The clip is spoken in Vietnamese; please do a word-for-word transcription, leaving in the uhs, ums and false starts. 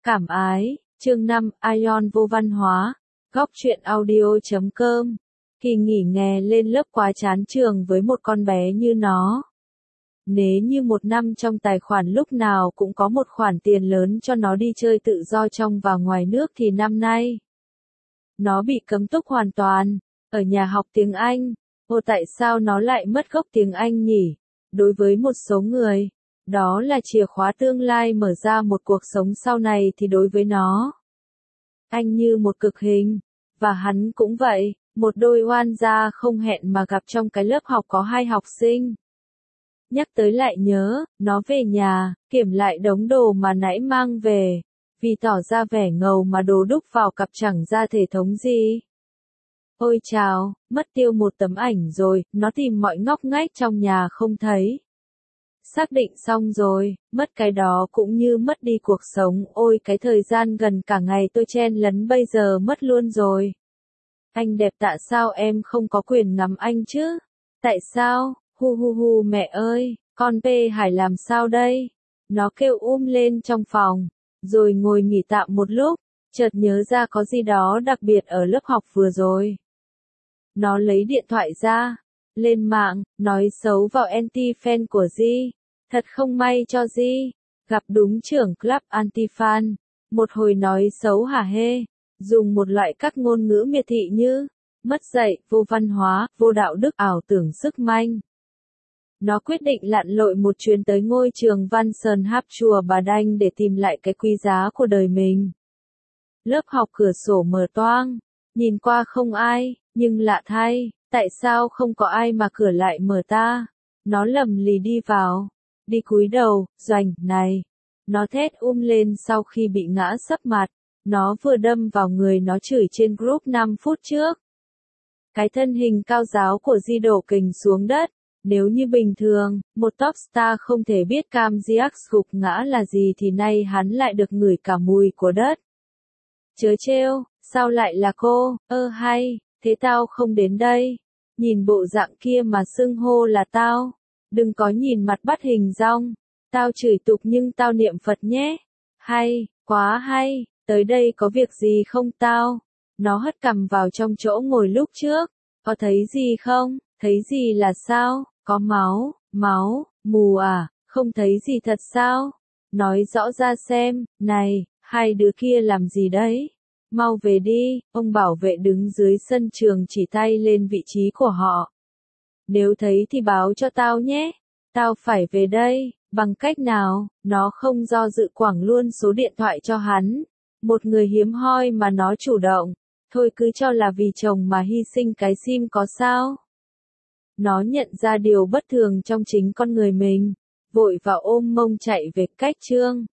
Cảm ái, chương năm, Ion vô văn hóa, góc truyện audio chấm com. Kỳ nghỉ hè lên lớp quá chán trường với một con bé như nó. Nếu như một năm trong tài khoản lúc nào cũng có một khoản tiền lớn cho nó đi chơi tự do trong và ngoài nước thì năm nay nó bị cấm túc hoàn toàn, ở nhà học tiếng Anh. Ồ, tại sao nó lại mất gốc tiếng Anh nhỉ? Đối với một số người, đó là chìa khóa tương lai mở ra một cuộc sống sau này thì đối với nó, anh như một cực hình, và hắn cũng vậy, một đôi oan gia không hẹn mà gặp trong cái lớp học có hai học sinh. Nhắc tới lại nhớ, nó về nhà, kiểm lại đống đồ mà nãy mang về, vì tỏ ra vẻ ngầu mà đồ đúc vào cặp chẳng ra thể thống gì. Ôi chào, mất tiêu một tấm ảnh rồi, nó tìm mọi ngóc ngách trong nhà không thấy. Xác định xong rồi, mất cái đó cũng như mất đi cuộc sống, ôi cái thời gian gần cả ngày tôi chen lấn bây giờ mất luôn rồi. Anh đẹp tạ sao em không có quyền ngắm anh chứ? Tại sao? Hu hu hu mẹ ơi, con P Hải làm sao đây? Nó kêu um lên trong phòng, rồi ngồi nghỉ tạm một lúc, chợt nhớ ra có gì đó đặc biệt ở lớp học vừa rồi. Nó lấy điện thoại ra, lên mạng, nói xấu vào anti-fan của Di. Thật không may cho Di, gặp đúng trưởng club anti-fan, một hồi nói xấu hả hê, dùng một loại các ngôn ngữ miệt thị như mất dạy, vô văn hóa, vô đạo đức, ảo tưởng sức manh. Nó quyết định lặn lội một chuyến tới ngôi trường Văn Sơn Háp chùa Bà Đanh để tìm lại cái quý giá của đời mình. Lớp học cửa sổ mở toang, nhìn qua không ai, nhưng lạ thay, tại sao không có ai mà cửa lại mở ta? Nó lầm lì đi vào, đi cúi đầu, doành, này. Nó thét um lên sau khi bị ngã sấp mặt, nó vừa đâm vào người nó chửi trên group năm phút trước. Cái thân hình cao giáo của Di đổ kình xuống đất. Nếu như bình thường, một top star không thể biết Cam Giac gục ngã là gì thì nay hắn lại được ngửi cả mùi của đất. Chớ trêu, sao lại là cô, ơ hay, thế tao không đến đây. Nhìn bộ dạng kia mà xưng hô là tao. Đừng có nhìn mặt bắt hình dong. Tao chửi tục nhưng tao niệm Phật nhé. Hay, quá hay, tới đây có việc gì không tao? Nó hất cằm vào trong chỗ ngồi lúc trước. Có thấy gì không? Thấy gì là sao? Có máu, máu, mù à? Không thấy gì thật sao? Nói rõ ra xem, này, hai đứa kia làm gì đấy? Mau về đi, ông bảo vệ đứng dưới sân trường chỉ tay lên vị trí của họ. Nếu thấy thì báo cho tao nhé. Tao phải về đây, bằng cách nào? Nó không do dự quẳng luôn số điện thoại cho hắn. Một người hiếm hoi mà nó chủ động. Thôi cứ cho là vì chồng mà hy sinh cái sim có sao? Nó nhận ra điều bất thường trong chính con người mình. Vội và ôm mông chạy về cách chương.